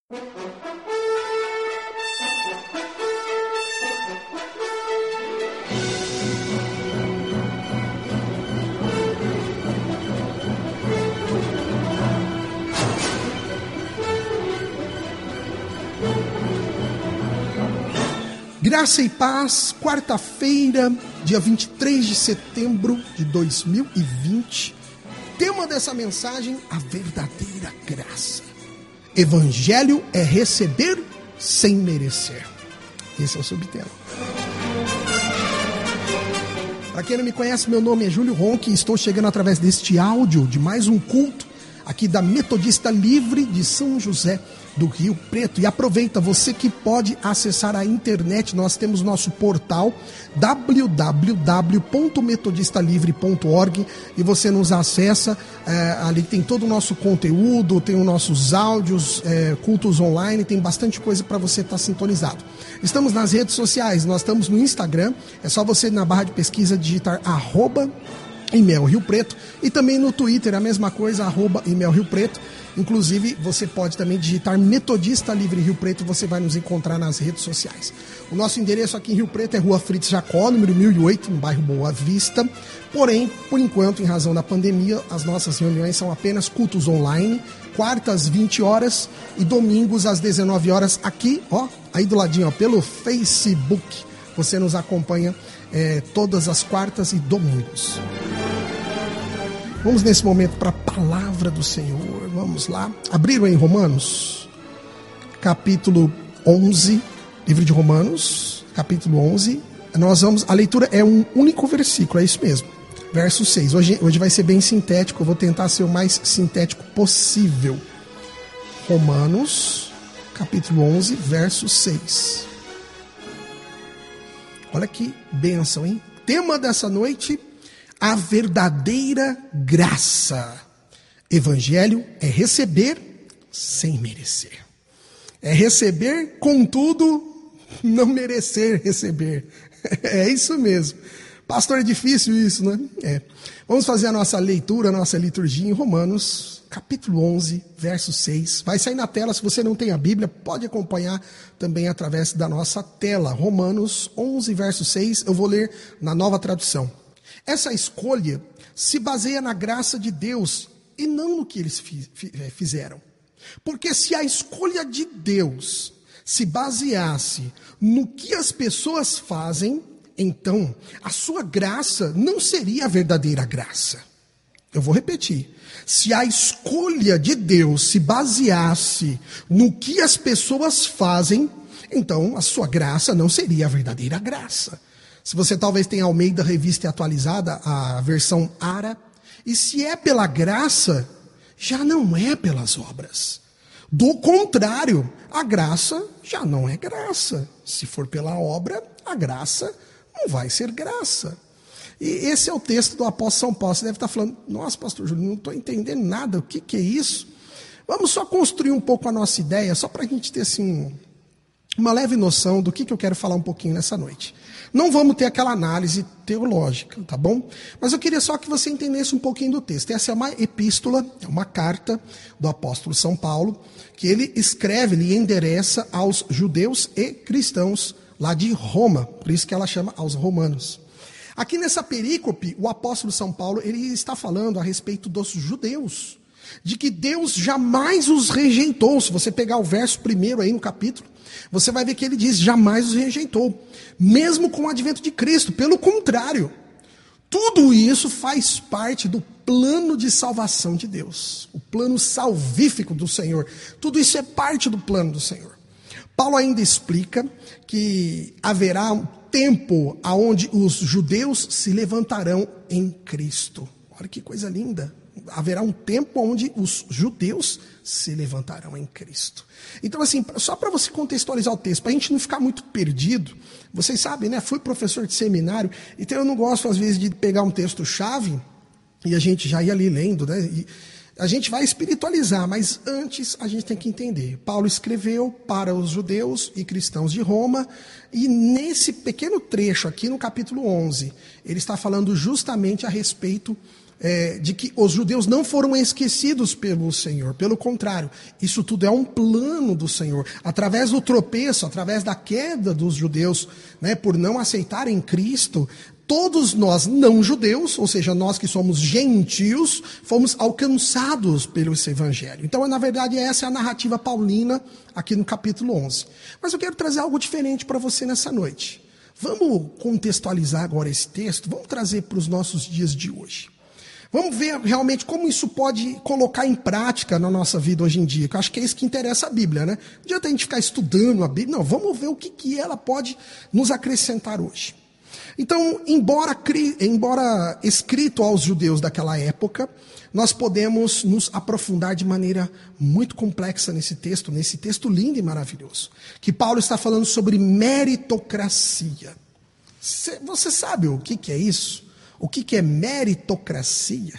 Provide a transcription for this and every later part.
Graça e paz, quarta-feira, dia 23 de setembro de 2020. Tema dessa mensagem, a verdadeira graça. Evangelho é receber sem merecer. Esse é o subtema. Para quem não me conhece, meu nome é Júlio Ronque e estou chegando através deste áudio de mais um culto aqui da Metodista Livre de São José do Rio Preto. E aproveita, você que pode acessar a internet, nós temos nosso portal www.metodistalivre.org e você nos acessa, ali tem todo o nosso conteúdo, tem os nossos áudios, cultos online, tem bastante coisa para você estar sintonizado. Estamos nas redes sociais, nós estamos no Instagram, é só você na barra de pesquisa digitar @IMEL Rio Preto, e também no Twitter a mesma coisa, @IMEL Rio Preto. Inclusive você pode também digitar Metodista Livre Rio Preto, você vai nos encontrar nas redes sociais. O nosso endereço aqui em Rio Preto é Rua Fritz Jacó, número 1008, no bairro Boa Vista. Porém, por enquanto, em razão da pandemia, as nossas reuniões são apenas cultos online, quartas 20 horas e domingos às 19 horas aqui, aí do ladinho, pelo Facebook. Você nos acompanha todas as quartas e domingos. Vamos nesse momento para a palavra do Senhor. Vamos lá. Abriram em Romanos, capítulo 11, livro de Romanos, capítulo 11. A leitura é um único versículo, é isso mesmo. Verso 6. Hoje vai ser bem sintético, eu vou tentar ser o mais sintético possível. Romanos, capítulo 11, verso 6. Olha que bênção, hein? Tema dessa noite: a verdadeira graça. Evangelho é receber sem merecer. É receber, contudo, não merecer receber. É isso mesmo. Pastor, é difícil isso, né? Vamos fazer a nossa leitura, a nossa liturgia em Romanos, capítulo 11, verso 6. Vai sair na tela, se você não tem a Bíblia, pode acompanhar também através da nossa tela. Romanos 11, verso 6, eu vou ler na Nova Tradução. Essa escolha se baseia na graça de Deus e não no que eles fizeram. Porque se a escolha de Deus se baseasse no que as pessoas fazem, então a sua graça não seria a verdadeira graça. Eu vou repetir. Se a escolha de Deus se baseasse no que as pessoas fazem, então a sua graça não seria a verdadeira graça. Se você talvez tenha Almeida Revista Atualizada, a versão ARA, e se é pela graça, já não é pelas obras. Do contrário, a graça já não é graça. Se for pela obra, a graça não vai ser graça. E esse é o texto do apóstolo São Paulo. Você deve estar falando, nossa, pastor Júlio, não estou entendendo nada, o que é isso? Vamos só construir um pouco a nossa ideia, só para a gente ter assim, uma leve noção do que eu quero falar um pouquinho nessa noite. Não vamos ter aquela análise teológica, tá bom? Mas eu queria só que você entendesse um pouquinho do texto. Essa é uma epístola, é uma carta do apóstolo São Paulo, que ele escreve, ele endereça aos judeus e cristãos lá de Roma. Por isso que ela chama aos romanos. Aqui nessa perícope, o apóstolo São Paulo, ele está falando a respeito dos judeus, de que Deus jamais os rejeitou. Se você pegar o verso primeiro aí no capítulo, você vai ver que ele diz, jamais os rejeitou, mesmo com o advento de Cristo. Pelo contrário, tudo isso faz parte do plano de salvação de Deus, o plano salvífico do Senhor. Tudo isso é parte do plano do Senhor. Paulo ainda explica que haverá um tempo onde os judeus se levantarão em Cristo. Olha que coisa linda. Haverá um tempo onde os judeus se levantarão em Cristo. Então, assim, só para você contextualizar o texto, para a gente não ficar muito perdido, vocês sabem, né? Fui professor de seminário, então eu não gosto, às vezes, de pegar um texto-chave e a gente já ir ali lendo, né? E a gente vai espiritualizar, mas antes a gente tem que entender. Paulo escreveu para os judeus e cristãos de Roma, e nesse pequeno trecho aqui no capítulo 11, ele está falando justamente a respeito de que os judeus não foram esquecidos pelo Senhor. Pelo contrário, isso tudo é um plano do Senhor. Através do tropeço, através da queda dos judeus, né, por não aceitarem Cristo, todos nós não judeus, ou seja, nós que somos gentios, fomos alcançados pelo esse evangelho. Então, na verdade, essa é a narrativa paulina aqui no capítulo 11. Mas eu quero trazer algo diferente para você nessa noite. Vamos contextualizar agora esse texto, vamos trazer para os nossos dias de hoje. Vamos ver realmente como isso pode colocar em prática na nossa vida hoje em dia, que eu acho que é isso que interessa a Bíblia, né? Não adianta a gente ficar estudando a Bíblia, não, vamos ver o que ela pode nos acrescentar hoje. Então, embora escrito aos judeus daquela época, nós podemos nos aprofundar de maneira muito complexa nesse texto lindo e maravilhoso, que Paulo está falando sobre meritocracia. Você sabe o que é isso? O que é meritocracia?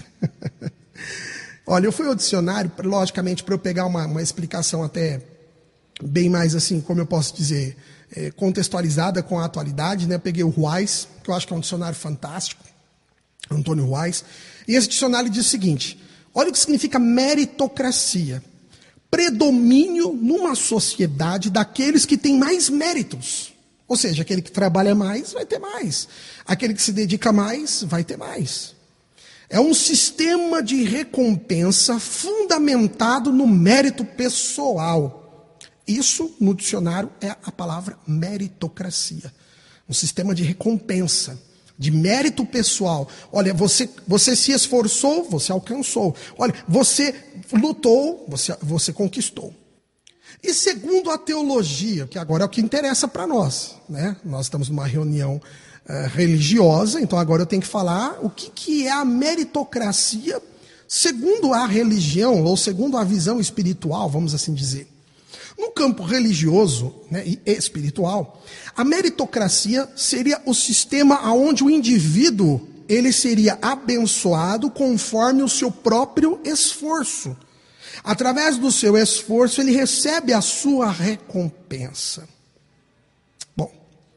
Olha, eu fui ao dicionário, logicamente, para eu pegar uma explicação até bem mais assim, como eu posso dizer, contextualizada com a atualidade, né? Eu peguei o Ruais, que eu acho que é um dicionário fantástico, Antônio Ruais, e esse dicionário diz o seguinte: olha o que significa meritocracia. Predomínio numa sociedade daqueles que têm mais méritos. Ou seja, aquele que trabalha mais vai ter mais. Aquele que se dedica mais vai ter mais. É um sistema de recompensa fundamentado no mérito pessoal. Isso, no dicionário, é a palavra meritocracia. Um sistema de recompensa, de mérito pessoal. Olha, você se esforçou, você alcançou. Olha, você lutou, você conquistou. E segundo a teologia, que agora é o que interessa para nós, né? Nós estamos numa reunião religiosa, então agora eu tenho que falar o que é a meritocracia segundo a religião, ou segundo a visão espiritual, vamos assim dizer. No campo religioso, né, e espiritual, a meritocracia seria o sistema onde o indivíduo ele seria abençoado conforme o seu próprio esforço. Através do seu esforço, ele recebe a sua recompensa. Bom,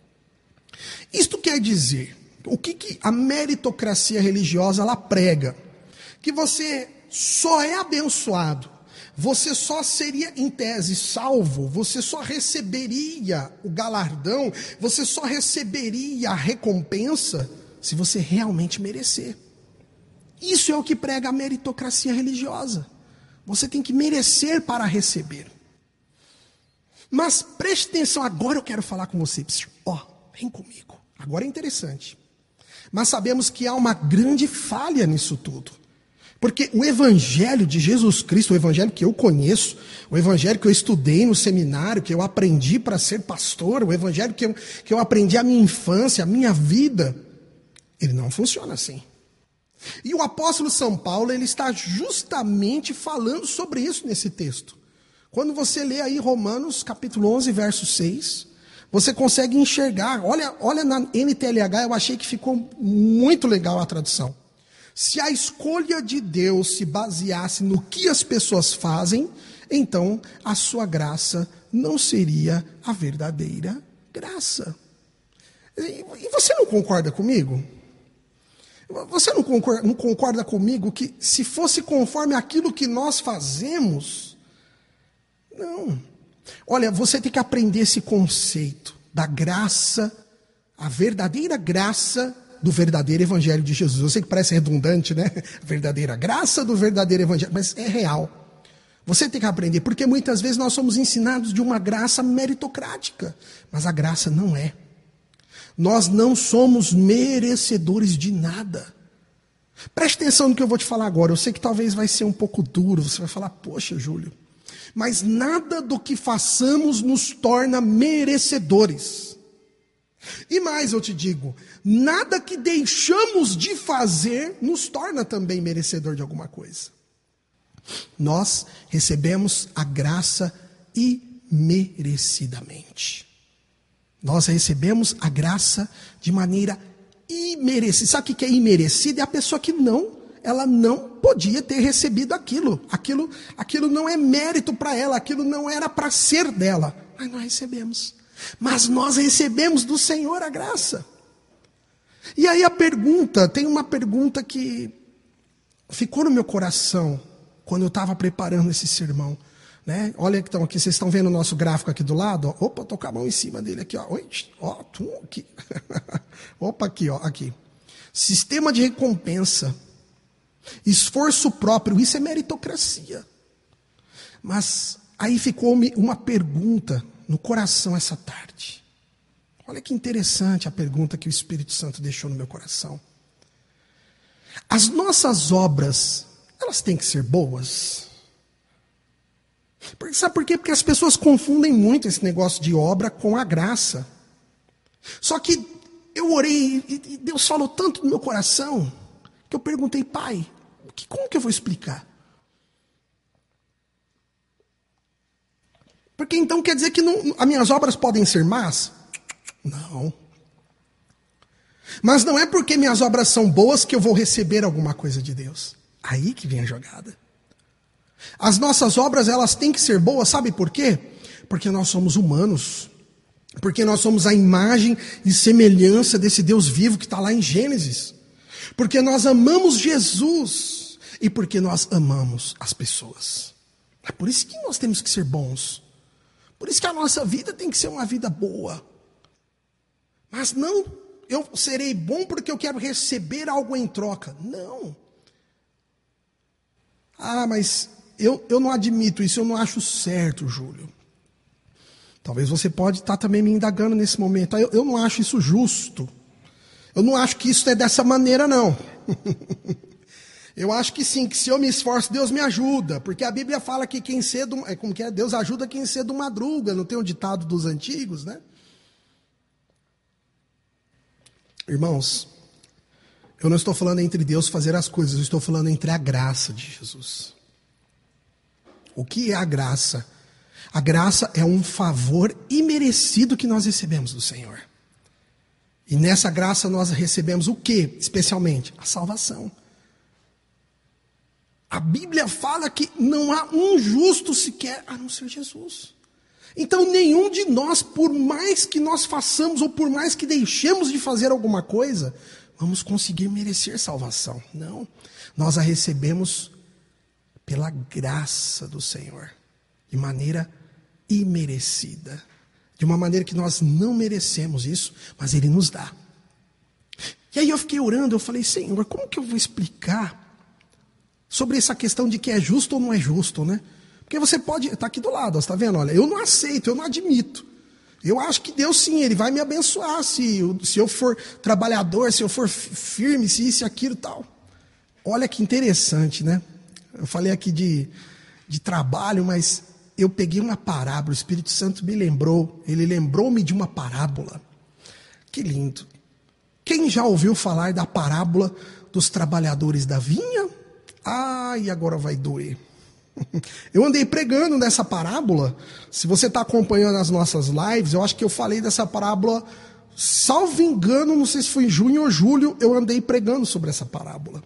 isto quer dizer, o que a meritocracia religiosa ela prega? Que você só é abençoado, você só seria, em tese, salvo, você só receberia o galardão, você só receberia a recompensa se você realmente merecer. Isso é o que prega a meritocracia religiosa. Você tem que merecer para receber. Mas preste atenção, agora eu quero falar com você. Vem comigo. Agora é interessante. Mas sabemos que há uma grande falha nisso tudo. Porque o evangelho de Jesus Cristo, o evangelho que eu conheço, o evangelho que eu estudei no seminário, que eu aprendi para ser pastor, o evangelho que eu aprendi a minha infância, a minha vida, ele não funciona assim. E o apóstolo São Paulo, ele está justamente falando sobre isso nesse texto. Quando você lê aí Romanos capítulo 11, verso 6, você consegue enxergar, olha na NTLH, eu achei que ficou muito legal a tradução. Se a escolha de Deus se baseasse no que as pessoas fazem, então a sua graça não seria a verdadeira graça. E você não concorda comigo? Você não concorda comigo que se fosse conforme aquilo que nós fazemos? Não. Olha, você tem que aprender esse conceito da graça, a verdadeira graça do verdadeiro evangelho de Jesus. Eu sei que parece redundante, né? Verdadeira graça do verdadeiro evangelho, mas é real. Você tem que aprender, porque muitas vezes nós somos ensinados de uma graça meritocrática, mas a graça não é. Nós não somos merecedores de nada. Preste atenção no que eu vou te falar agora. Eu sei que talvez vai ser um pouco duro. Você vai falar, poxa, Júlio. Mas nada do que façamos nos torna merecedores. E mais eu te digo, nada que deixamos de fazer nos torna também merecedor de alguma coisa. Nós recebemos a graça imerecidamente. Nós recebemos a graça de maneira imerecida. Sabe o que é imerecida? É a pessoa que ela não podia ter recebido aquilo. Aquilo não é mérito para ela, aquilo não era para ser dela. Mas nós recebemos. Mas nós recebemos do Senhor a graça. E aí tem uma pergunta que ficou no meu coração quando eu estava preparando esse sermão. Né? Olha então, aqui, vocês estão vendo o nosso gráfico aqui do lado? Ó. Opa, estou com a mão em cima dele aqui. Ó. Oi, ó, aqui. Opa, aqui, ó, aqui. Sistema de recompensa. Esforço próprio, isso é meritocracia. Mas aí ficou uma pergunta no coração essa tarde. Olha que interessante a pergunta que o Espírito Santo deixou no meu coração. As nossas obras, elas têm que ser boas? Sabe por quê? Porque as pessoas confundem muito esse negócio de obra com a graça. Só que eu orei e Deus falou tanto no meu coração que eu perguntei, Pai, como que eu vou explicar? Porque então quer dizer que as minhas obras podem ser más? Não. Mas não é porque minhas obras são boas que eu vou receber alguma coisa de Deus. Aí que vem a jogada. As nossas obras, elas têm que ser boas, sabe por quê? Porque nós somos humanos. Porque nós somos a imagem e semelhança desse Deus vivo que está lá em Gênesis. Porque nós amamos Jesus. E porque nós amamos as pessoas. É por isso que nós temos que ser bons. Por isso que a nossa vida tem que ser uma vida boa. Mas não, eu serei bom porque eu quero receber algo em troca. Não. Ah, mas eu não admito isso, eu não acho certo, Júlio. Talvez você pode estar também me indagando nesse momento. Eu não acho isso justo. Eu não acho que isso é dessa maneira, não. Eu acho que sim, que se eu me esforço, Deus me ajuda. Porque a Bíblia fala que quem cedo... Como que é? Deus ajuda quem cedo madruga. Não tem um ditado dos antigos, né? Irmãos, eu não estou falando entre Deus fazer as coisas. Eu estou falando entre a graça de Jesus. O que é a graça? A graça é um favor imerecido que nós recebemos do Senhor. E nessa graça nós recebemos o quê? Especialmente a salvação. A Bíblia fala que não há um justo sequer a não ser Jesus. Então nenhum de nós, por mais que nós façamos ou por mais que deixemos de fazer alguma coisa, vamos conseguir merecer salvação. Não, nós a recebemos pela graça do Senhor, de maneira imerecida, de uma maneira que nós não merecemos isso, mas Ele nos dá. E aí eu fiquei orando, eu falei, Senhor, como que eu vou explicar sobre essa questão de que é justo ou não é justo, né? Porque você pode, está aqui do lado, está vendo? Olha, eu não aceito, eu não admito. Eu acho que Deus sim, Ele vai me abençoar se eu for trabalhador, se eu for firme, se isso e aquilo e tal. Olha que interessante, né? Eu falei aqui de trabalho, mas eu peguei uma parábola, o Espírito Santo me lembrou, Ele lembrou-me de uma parábola. Que lindo. Quem já ouviu falar da parábola dos trabalhadores da vinha? E agora vai doer. Eu andei pregando nessa parábola. Se você está acompanhando as nossas lives, eu acho que eu falei dessa parábola, salvo engano, não sei se foi em junho ou julho, eu andei pregando sobre essa parábola.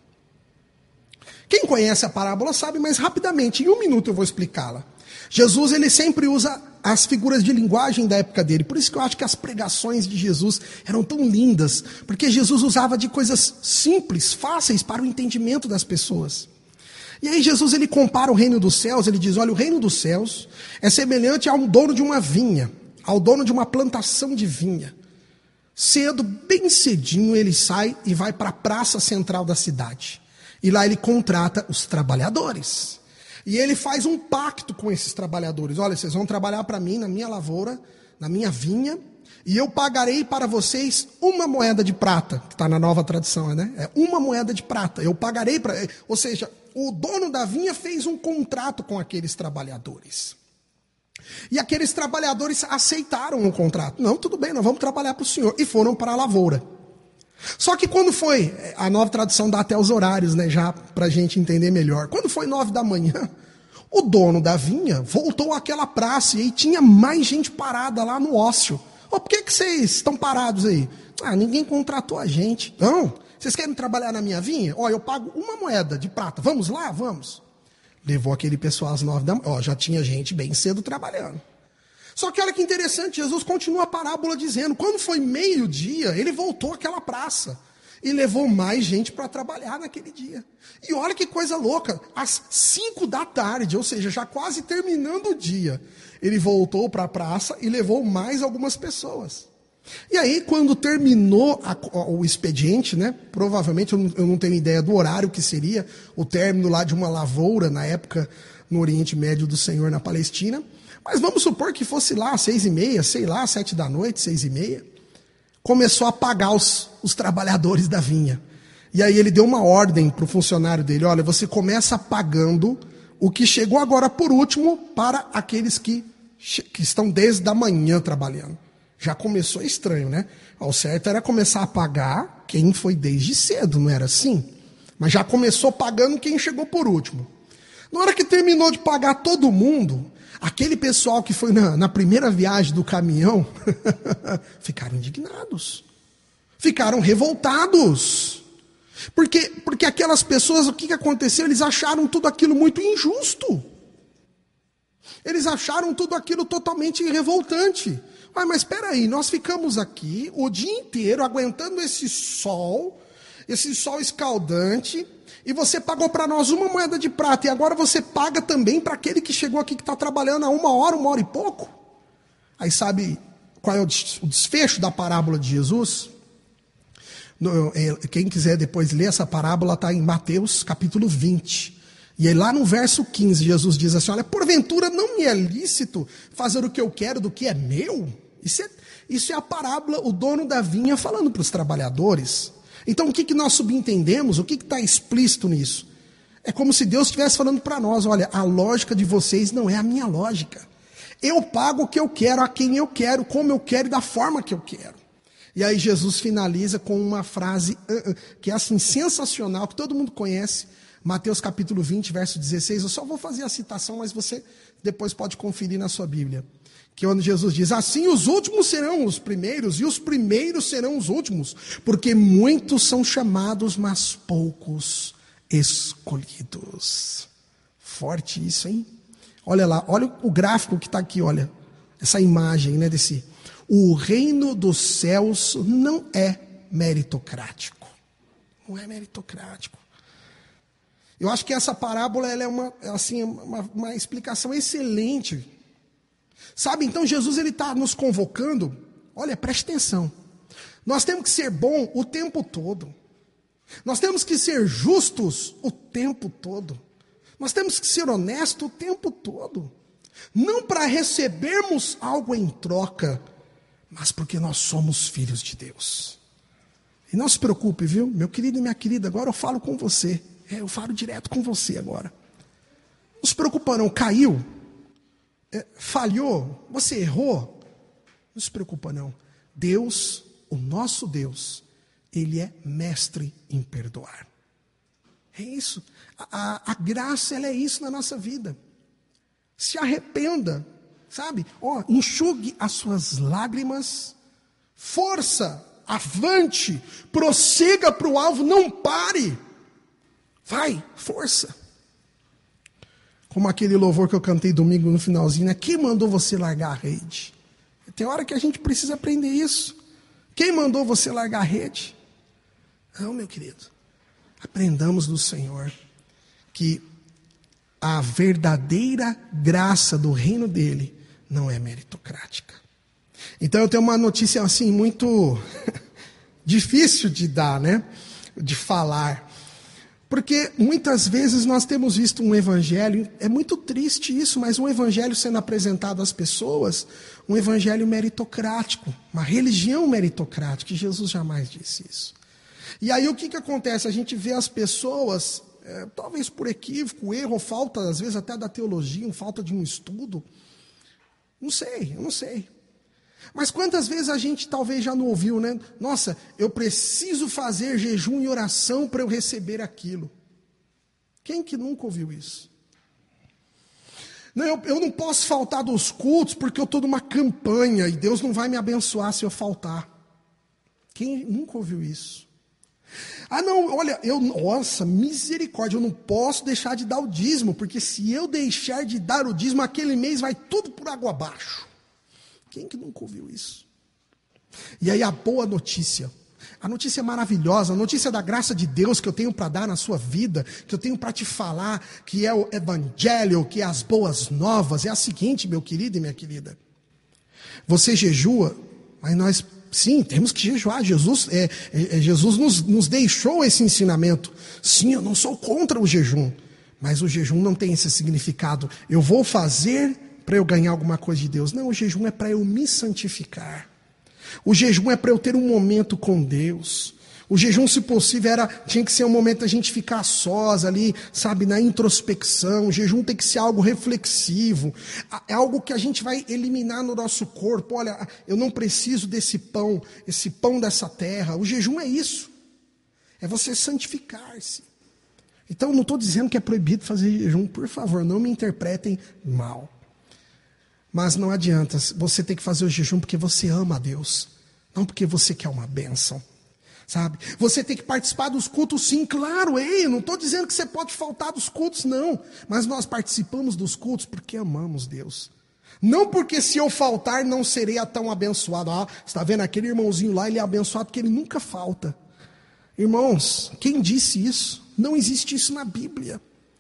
Quem conhece a parábola sabe, mas rapidamente, em 1 minuto eu vou explicá-la. Jesus, ele sempre usa as figuras de linguagem da época dele. Por isso que eu acho que as pregações de Jesus eram tão lindas. Porque Jesus usava de coisas simples, fáceis para o entendimento das pessoas. E aí Jesus, ele compara o reino dos céus, ele diz, olha, o reino dos céus é semelhante a um dono de uma vinha, ao dono de uma plantação de vinha. Cedo, bem cedinho, ele sai e vai para a praça central da cidade. E lá ele contrata os trabalhadores. E ele faz um pacto com esses trabalhadores. Olha, vocês vão trabalhar para mim na minha lavoura, na minha vinha, e eu pagarei para vocês 1 moeda de prata, que está na nova tradução, né? É 1 moeda de prata. Eu pagarei para... Ou seja, o dono da vinha fez um contrato com aqueles trabalhadores. E aqueles trabalhadores aceitaram o contrato. Não, tudo bem, nós vamos trabalhar para o senhor. E foram para a lavoura. Só que quando foi, a nova tradução dá até os horários, né, já para a gente entender melhor. Quando foi 9 da manhã, o dono da vinha voltou àquela praça e aí tinha mais gente parada lá no ócio. Por que vocês estão parados aí? Ninguém contratou a gente. Não, vocês querem trabalhar na minha vinha? Eu pago 1 moeda de prata. Vamos lá? Vamos. Levou aquele pessoal às 9 da manhã. Já tinha gente bem cedo trabalhando. Só que olha que interessante, Jesus continua a parábola dizendo, quando foi meio-dia, ele voltou àquela praça. E levou mais gente para trabalhar naquele dia. E olha que coisa louca, às 5 da tarde, ou seja, já quase terminando o dia, ele voltou para a praça e levou mais algumas pessoas. E aí, quando terminou o expediente, né, provavelmente, eu não tenho ideia do horário que seria, o término lá de uma lavoura, na época, no Oriente Médio do Senhor, na Palestina, mas vamos supor que fosse lá, 6h30, sei lá, 7 da noite, 6h30, começou a pagar os trabalhadores da vinha. E aí ele deu uma ordem para o funcionário dele, olha, você começa pagando o que chegou agora por último para aqueles que estão desde a manhã trabalhando. Já começou estranho, né? O certo era começar a pagar quem foi desde cedo, não era assim? Mas já começou pagando quem chegou por último. Na hora que terminou de pagar todo mundo, aquele pessoal que foi na primeira viagem do caminhão, ficaram indignados. Ficaram revoltados. Porque aquelas pessoas, o que aconteceu? Eles acharam tudo aquilo muito injusto. Eles acharam tudo aquilo totalmente revoltante. Mas espera aí, nós ficamos aqui o dia inteiro aguentando esse sol escaldante, e você pagou para nós 1 moeda de prata, e agora você paga também para aquele que chegou aqui, que está trabalhando há 1 hora e pouco? Aí sabe qual é o desfecho da parábola de Jesus? Quem quiser depois ler essa parábola, está em Mateus capítulo 20. E aí lá no verso 15, Jesus diz assim, olha, porventura não me é lícito fazer o que eu quero do que é meu? Isso é a parábola, o dono da vinha falando para os trabalhadores. Então o que nós subentendemos, o que está explícito nisso? É como se Deus estivesse falando para nós, olha, a lógica de vocês não é a minha lógica. Eu pago o que eu quero, a quem eu quero, como eu quero e da forma que eu quero. E aí Jesus finaliza com uma frase que é assim, sensacional, que todo mundo conhece, Mateus capítulo 20, verso 16, eu só vou fazer a citação, mas você depois pode conferir na sua Bíblia. Que é onde Jesus diz, assim os últimos serão os primeiros, e os primeiros serão os últimos, porque muitos são chamados, mas poucos escolhidos. Forte isso, hein? Olha lá, olha o gráfico que está aqui, olha, essa imagem, né, desse... O reino dos céus não é meritocrático. Não é meritocrático. Eu acho que essa parábola ela é uma explicação excelente. Sabe, então Jesus está nos convocando, olha, preste atenção. Nós temos que ser bom o tempo todo. Nós temos que ser justos o tempo todo. Nós temos que ser honestos o tempo todo. Não para recebermos algo em troca, mas porque nós somos filhos de Deus. E não se preocupe, viu? Meu querido e minha querida, agora eu falo com você. Eu falo direto com você agora. Não se preocupa não, caiu, falhou, você errou. Não se preocupa não. Deus, o nosso Deus, Ele é mestre em perdoar. É isso. A graça, ela é isso na nossa vida. Se arrependa, sabe? Enxugue as suas lágrimas, força, avante, prossiga para o alvo, não pare. Vai, força. Como aquele louvor que eu cantei domingo no finalzinho, né? Quem mandou você largar a rede? Tem hora que a gente precisa aprender isso. Quem mandou você largar a rede? Não, meu querido. Aprendamos do Senhor que a verdadeira graça do reino dele não é meritocrática. Então eu tenho uma notícia assim muito difícil de dar, né? De falar. Porque muitas vezes nós temos visto um evangelho, é muito triste isso, mas um evangelho sendo apresentado às pessoas, um evangelho meritocrático, uma religião meritocrática, e Jesus jamais disse isso. E aí o que acontece? A gente vê as pessoas, talvez por equívoco, erro, falta às vezes até da teologia, falta de um estudo, eu não sei. Mas quantas vezes a gente talvez já não ouviu, né? Nossa, eu preciso fazer jejum e oração para eu receber aquilo. Quem que nunca ouviu isso? Não, eu não posso faltar dos cultos porque eu estou numa campanha e Deus não vai me abençoar se eu faltar. Quem nunca ouviu isso? Ah não, olha, nossa, misericórdia, eu não posso deixar de dar o dízimo, porque se eu deixar de dar o dízimo, aquele mês vai tudo por água abaixo. Quem que nunca ouviu isso? E aí a boa notícia A notícia maravilhosa, a notícia da graça de Deus que eu tenho para dar na sua vida, que eu tenho para te falar, que é o evangelho, que é as boas novas, é a seguinte, meu querido e minha querida. Você jejua, mas nós, sim, temos que jejuar. Jesus nos deixou esse ensinamento. Sim, eu não sou contra o jejum, mas o jejum não tem esse significado. Eu vou fazer para eu ganhar alguma coisa de Deus. Não, o jejum é para eu me santificar. O jejum é para eu ter um momento com Deus. O jejum, se possível, tinha que ser um momento da gente ficar sós ali, sabe, na introspecção. O jejum tem que ser algo reflexivo. É algo que a gente vai eliminar no nosso corpo. Olha, eu não preciso desse pão, esse pão dessa terra. O jejum é isso. É você santificar-se. Então, não estou dizendo que é proibido fazer jejum. Por favor, não me interpretem mal. Mas não adianta, você tem que fazer o jejum porque você ama a Deus. Não porque você quer uma bênção. Sabe? Você tem que participar dos cultos, sim, claro, eu não estou dizendo que você pode faltar dos cultos, não. Mas nós participamos dos cultos porque amamos Deus. Não porque se eu faltar não serei tão abençoado. Ah, você está vendo aquele irmãozinho lá, ele é abençoado porque ele nunca falta. Irmãos, quem disse isso? Não existe isso na Bíblia.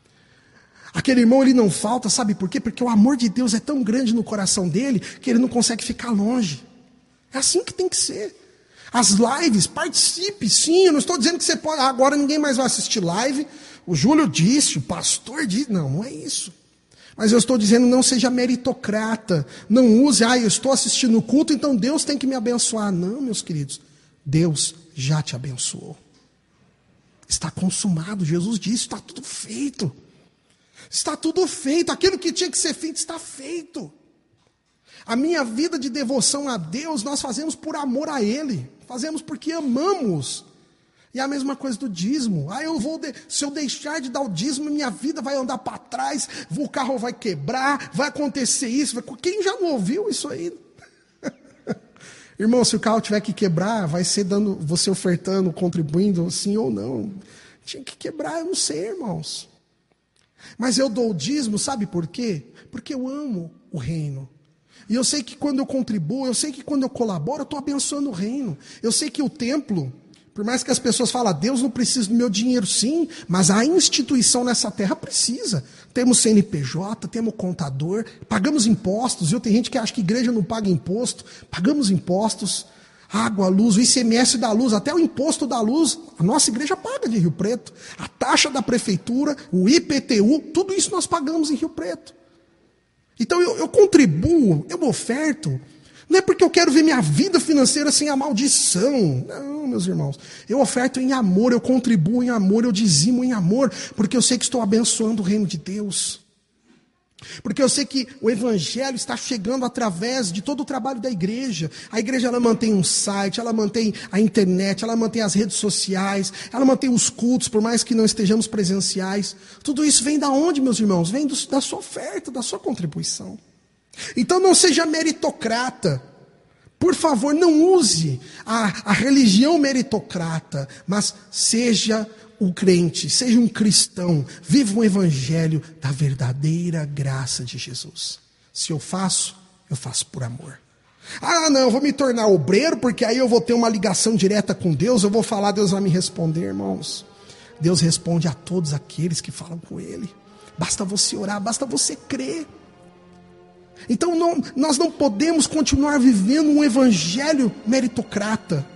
Aquele irmão, ele não falta, sabe por quê? Porque o amor de Deus é tão grande no coração dele que ele não consegue ficar longe. É assim que tem que ser. As lives, participe, sim, eu não estou dizendo que você pode, agora ninguém mais vai assistir live, o Júlio disse, o pastor disse, não é isso. Mas eu estou dizendo, não seja meritocrata, não use, eu estou assistindo o culto, então Deus tem que me abençoar. Não, meus queridos, Deus já te abençoou. Está consumado, Jesus disse, está tudo feito. Está tudo feito, aquilo que tinha que ser feito está feito. A minha vida de devoção a Deus, nós fazemos por amor a Ele. Fazemos porque amamos. E a mesma coisa do dízimo. Se eu deixar de dar o dízimo, minha vida vai andar para trás, o carro vai quebrar, vai acontecer isso. Quem já não ouviu isso aí? Irmão, se o carro tiver que quebrar, vai ser você ofertando, contribuindo, sim ou não. Tinha que quebrar, eu não sei, irmãos. Mas eu dou o dízimo, sabe por quê? Porque eu amo o reino. E eu sei que quando eu contribuo, eu sei que quando eu colaboro, eu estou abençoando o reino. Eu sei que o templo, por mais que as pessoas falem, Deus não precisa do meu dinheiro, sim, mas a instituição nessa terra precisa. Temos CNPJ, temos contador, pagamos impostos, viu? Tem gente que acha que igreja não paga imposto, pagamos impostos, água, luz, o ICMS da luz, até o imposto da luz, a nossa igreja paga de Rio Preto, a taxa da prefeitura, o IPTU, tudo isso nós pagamos em Rio Preto. Então eu contribuo, eu oferto, não é porque eu quero ver minha vida financeira sem a maldição. Não, meus irmãos. Eu oferto em amor, eu contribuo em amor, eu dizimo em amor, porque eu sei que estou abençoando o reino de Deus. Porque eu sei que o evangelho está chegando através de todo o trabalho da igreja. A igreja, ela mantém um site, ela mantém a internet, ela mantém as redes sociais, ela mantém os cultos, por mais que não estejamos presenciais. Tudo isso vem da onde, meus irmãos? Vem da sua oferta, da sua contribuição. Então não seja meritocrata. Por favor, não use a religião meritocrata, mas seja um crente, seja um cristão, viva um evangelho da verdadeira graça de Jesus. Se eu faço por amor. Não, eu vou me tornar obreiro, porque aí eu vou ter uma ligação direta com Deus, eu vou falar, Deus vai me responder, irmãos. Deus responde a todos aqueles que falam com Ele. Basta você orar, basta você crer. Então nós não podemos continuar vivendo um evangelho meritocrata.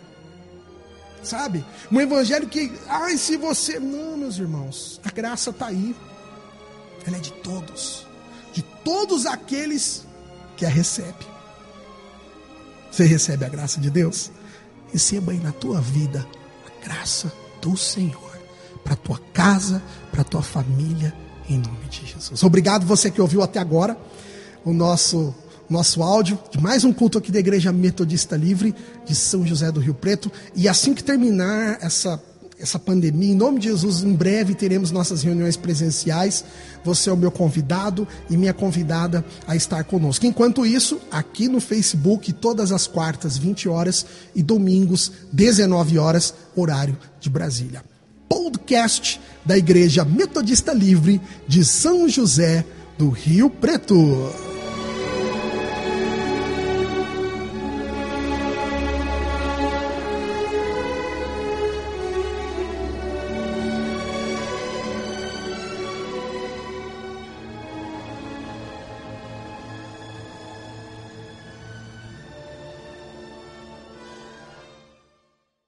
Sabe? Um evangelho que, se você... Não, meus irmãos, a graça está aí. Ela é de todos. De todos aqueles que a recebem. Você recebe a graça de Deus? Receba aí na tua vida a graça do Senhor. Para a tua casa, para a tua família, em nome de Jesus. Obrigado você que ouviu até agora o nosso áudio de mais um culto aqui da Igreja Metodista Livre de São José do Rio Preto. E assim que terminar essa pandemia, em nome de Jesus, em breve teremos nossas reuniões presenciais. Você é o meu convidado e minha convidada a estar conosco. Enquanto isso, aqui no Facebook, todas as quartas, 20 horas, e domingos, 19 horas, horário de Brasília. Podcast da Igreja Metodista Livre de São José do Rio Preto.